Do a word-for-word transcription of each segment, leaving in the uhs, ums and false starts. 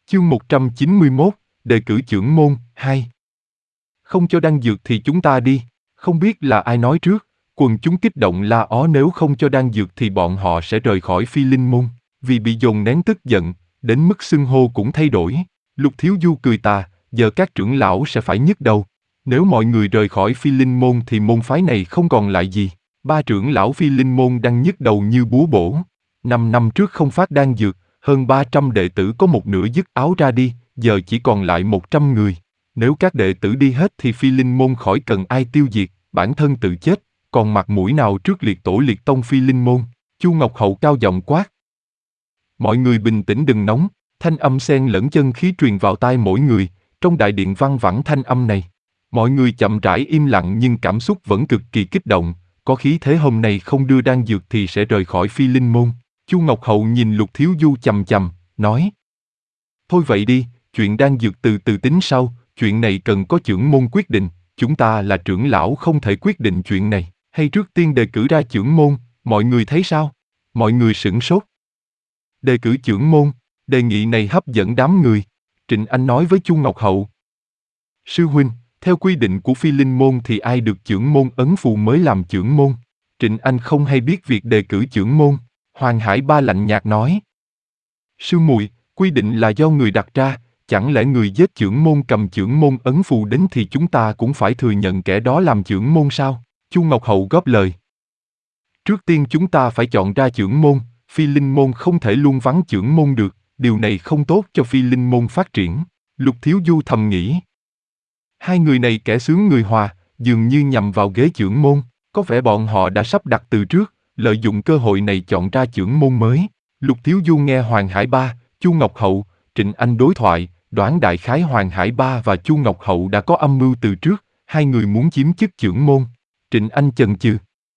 Chương một trăm chín mươi mốt, đề cử chưởng môn, hai. Không cho đan dược thì chúng ta đi, không biết là ai nói trước, quần chúng kích động la ó nếu không cho đan dược thì bọn họ sẽ rời khỏi Phi Linh môn, vì bị dồn nén tức giận, đến mức xưng hô cũng thay đổi. Lục Thiếu Du cười tà, giờ các trưởng lão sẽ phải nhức đầu. Nếu mọi người rời khỏi Phi Linh môn thì môn phái này không còn lại gì. Ba trưởng lão Phi Linh môn đang nhức đầu như búa bổ. Năm năm trước không phát đan dược, hơn ba trăm đệ tử có một nửa dứt áo ra đi, giờ chỉ còn lại một trăm người. Nếu các đệ tử đi hết thì Phi Linh môn khỏi cần ai tiêu diệt, bản thân tự chết, còn mặt mũi nào trước liệt tổ liệt tông Phi Linh môn. Chu Ngọc Hậu cao giọng quát. Mọi người bình tĩnh đừng nóng, thanh âm xen lẫn chân khí truyền vào tai mỗi người, trong đại điện vang vẳng thanh âm này. Mọi người chậm rãi im lặng nhưng cảm xúc vẫn cực kỳ kích động, có khí thế hôm nay không đưa đan dược thì sẽ rời khỏi Phi Linh môn. Chu Ngọc Hậu nhìn Lục Thiếu Du chằm chằm, nói. Thôi vậy đi, chuyện đan dược từ từ tính sau, chuyện này cần có chưởng môn quyết định, chúng ta là trưởng lão không thể quyết định chuyện này, hay trước tiên đề cử ra chưởng môn, mọi người thấy sao? Mọi người sửng sốt. Đề cử chưởng môn, đề nghị này hấp dẫn đám người. Trịnh Anh nói với Chu Ngọc Hậu. Sư huynh, theo quy định của Phi Linh môn thì ai được chưởng môn ấn phù mới làm chưởng môn. Trịnh Anh không hay biết việc đề cử chưởng môn. Hoàng Hải Ba lạnh nhạt nói. Sư muội, quy định là do người đặt ra, chẳng lẽ người giết chưởng môn cầm chưởng môn ấn phù đến thì chúng ta cũng phải thừa nhận kẻ đó làm chưởng môn sao? Chu Ngọc Hậu góp lời. Trước tiên chúng ta phải chọn ra chưởng môn, Phi Linh môn không thể luôn vắng chưởng môn được, điều này không tốt cho Phi Linh môn phát triển. Lục Thiếu Du thầm nghĩ. Hai người này kẻ sướng người hòa, dường như nhằm vào ghế chưởng môn, có vẻ bọn họ đã sắp đặt từ trước, lợi dụng cơ hội này chọn ra chưởng môn mới. Lục Thiếu Du nghe Hoàng Hải Ba, Chu Ngọc Hậu, Trịnh Anh đối thoại, đoán đại khái Hoàng Hải Ba và Chu Ngọc Hậu đã có âm mưu từ trước, hai người muốn chiếm chức chưởng môn. Trịnh Anh chần chừ.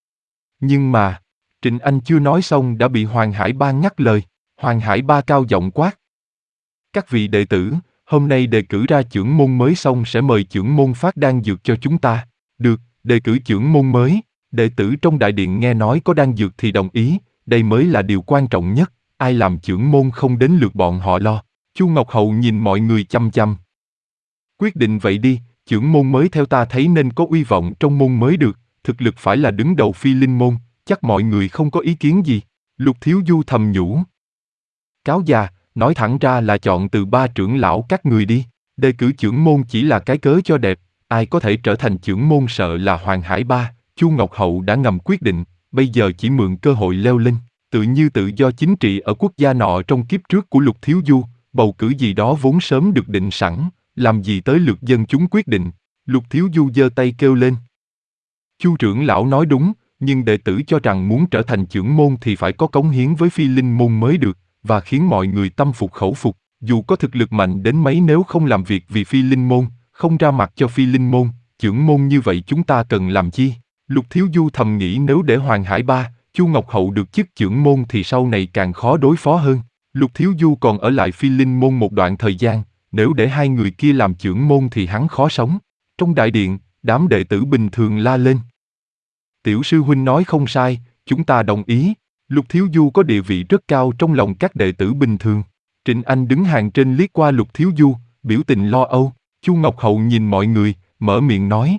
Nhưng mà, Trịnh Anh chưa nói xong đã bị Hoàng Hải Ba ngắt lời. Hoàng Hải Ba cao giọng quát. Các vị đệ tử, hôm nay đề cử ra chưởng môn mới xong sẽ mời chưởng môn phát đan dược cho chúng ta. Được, đề cử chưởng môn mới. Đệ tử trong đại điện nghe nói có đan dược thì đồng ý, đây mới là điều quan trọng nhất, ai làm chưởng môn không đến lượt bọn họ lo. Chu Ngọc Hậu nhìn mọi người chăm chăm. Quyết định vậy đi, chưởng môn mới theo ta thấy nên có uy vọng trong môn mới được, thực lực phải là đứng đầu Phi Linh môn, chắc mọi người không có ý kiến gì. Lục Thiếu Du thầm nhủ. Cáo già, nói thẳng ra là chọn từ ba trưởng lão các người đi, đề cử chưởng môn chỉ là cái cớ cho đẹp, ai có thể trở thành chưởng môn sợ là Hoàng Hải Ba. Chu Ngọc Hậu đã ngầm quyết định, bây giờ chỉ mượn cơ hội leo lên, tự như tự do chính trị ở quốc gia nọ trong kiếp trước của Lục Thiếu Du, bầu cử gì đó vốn sớm được định sẵn, làm gì tới lượt dân chúng quyết định. Lục Thiếu Du giơ tay kêu lên. Chu trưởng lão nói đúng, nhưng đệ tử cho rằng muốn trở thành chưởng môn thì phải có cống hiến với Phi Linh môn mới được, và khiến mọi người tâm phục khẩu phục, dù có thực lực mạnh đến mấy nếu không làm việc vì Phi Linh môn, không ra mặt cho Phi Linh môn, chưởng môn như vậy chúng ta cần làm chi? Lục Thiếu Du thầm nghĩ nếu để Hoàng Hải Ba, Chu Ngọc Hậu được chức chưởng môn thì sau này càng khó đối phó hơn. Lục Thiếu Du còn ở lại Phi Linh môn một đoạn thời gian, nếu để hai người kia làm chưởng môn thì hắn khó sống. Trong đại điện, đám đệ tử bình thường la lên. Tiểu sư huynh nói không sai, chúng ta đồng ý. Lục Thiếu Du có địa vị rất cao trong lòng các đệ tử bình thường. Trịnh Anh đứng hàng trên liếc qua Lục Thiếu Du, biểu tình lo âu. Chu Ngọc Hậu nhìn mọi người, mở miệng nói.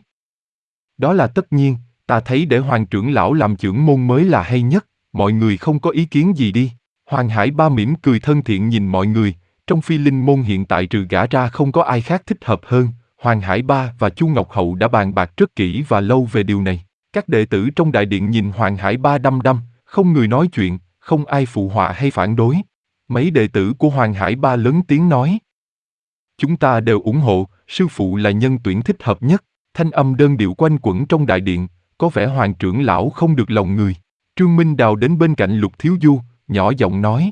Đó là tất nhiên, ta thấy để Hoàng trưởng lão làm chưởng môn mới là hay nhất, mọi người không có ý kiến gì đi. Hoàng Hải Ba mỉm cười thân thiện nhìn mọi người, trong Phi Linh môn hiện tại trừ gã ra không có ai khác thích hợp hơn. Hoàng Hải Ba và Chu Ngọc Hậu đã bàn bạc rất kỹ và lâu về điều này. Các đệ tử trong đại điện nhìn Hoàng Hải Ba đăm đăm, không người nói chuyện, không ai phụ họa hay phản đối. Mấy đệ tử của Hoàng Hải Ba lớn tiếng nói. Chúng ta đều ủng hộ, sư phụ là nhân tuyển thích hợp nhất. Thanh âm đơn điệu quanh quẩn trong đại điện, có vẻ Hoàng trưởng lão không được lòng người. Trương Minh Đào đến bên cạnh Lục Thiếu Du, nhỏ giọng nói.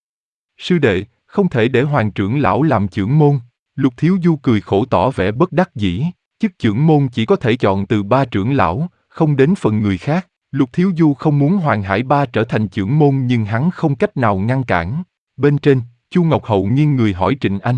Sư đệ, không thể để Hoàng trưởng lão làm chưởng môn. Lục Thiếu Du cười khổ tỏ vẻ bất đắc dĩ, chức chưởng môn chỉ có thể chọn từ ba trưởng lão, không đến phần người khác. Lục Thiếu Du không muốn Hoàng Hải Ba trở thành chưởng môn nhưng hắn không cách nào ngăn cản. Bên trên, Chu Ngọc Hậu nghiêng người hỏi Trịnh Anh.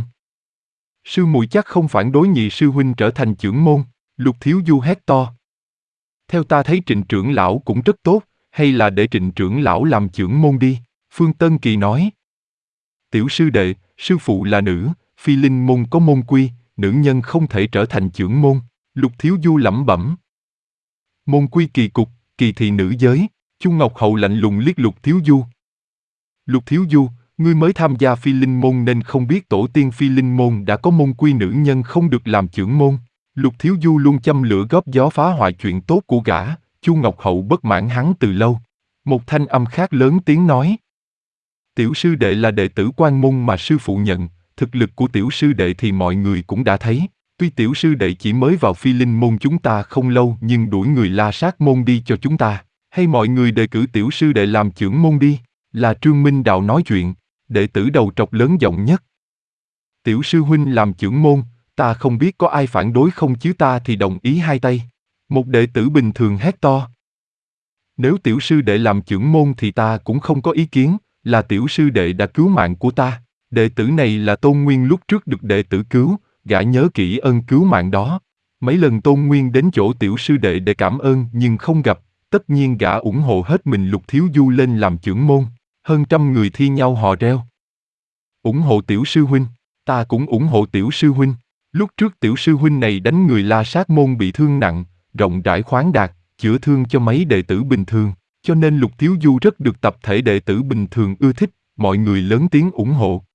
Sư muội chắc không phản đối nhị sư huynh trở thành chưởng môn. Lục Thiếu Du hét to. Theo ta thấy Trịnh trưởng lão cũng rất tốt, hay là để Trịnh trưởng lão làm chưởng môn đi, Phương Tân Kỳ nói. Tiểu sư đệ, sư phụ là nữ, Phi Linh môn có môn quy, nữ nhân không thể trở thành trưởng môn. Lục Thiếu Du lẩm bẩm. Môn quy kỳ cục, kỳ thị nữ giới. Chu Ngọc Hậu lạnh lùng liếc Lục Thiếu Du. Lục Thiếu Du, ngươi mới tham gia Phi Linh môn nên không biết tổ tiên Phi Linh môn đã có môn quy nữ nhân không được làm trưởng môn. Lục Thiếu Du luôn châm lửa góp gió phá hoại chuyện tốt của gã. Chu Ngọc Hậu bất mãn hắn từ lâu. Một thanh âm khác lớn tiếng nói. Tiểu sư đệ là đệ tử Quan môn mà sư phụ nhận, thực lực của tiểu sư đệ thì mọi người cũng đã thấy. Tuy tiểu sư đệ chỉ mới vào Phi Linh môn chúng ta không lâu nhưng đuổi người La Sát môn đi cho chúng ta. Hay mọi người đề cử tiểu sư đệ làm trưởng môn đi. Là Trương Minh Đạo nói chuyện, đệ tử đầu trọc lớn giọng nhất. Tiểu sư huynh làm trưởng môn, ta không biết có ai phản đối không chứ ta thì đồng ý hai tay. Một đệ tử bình thường hét to. Nếu tiểu sư đệ làm trưởng môn thì ta cũng không có ý kiến, là tiểu sư đệ đã cứu mạng của ta. Đệ tử này là Tôn Nguyên lúc trước được đệ tử cứu, gã nhớ kỹ ơn cứu mạng đó. Mấy lần Tôn Nguyên đến chỗ tiểu sư đệ để cảm ơn nhưng không gặp, tất nhiên gã ủng hộ hết mình Lục Thiếu Du lên làm trưởng môn. Hơn trăm người thi nhau hò reo. Ủng hộ tiểu sư huynh, ta cũng ủng hộ tiểu sư huynh. Lúc trước tiểu sư huynh này đánh người La Sát môn bị thương nặng, rộng rãi khoáng đạt, chữa thương cho mấy đệ tử bình thường, cho nên Lục Thiếu Du rất được tập thể đệ tử bình thường ưa thích, mọi người lớn tiếng ủng hộ.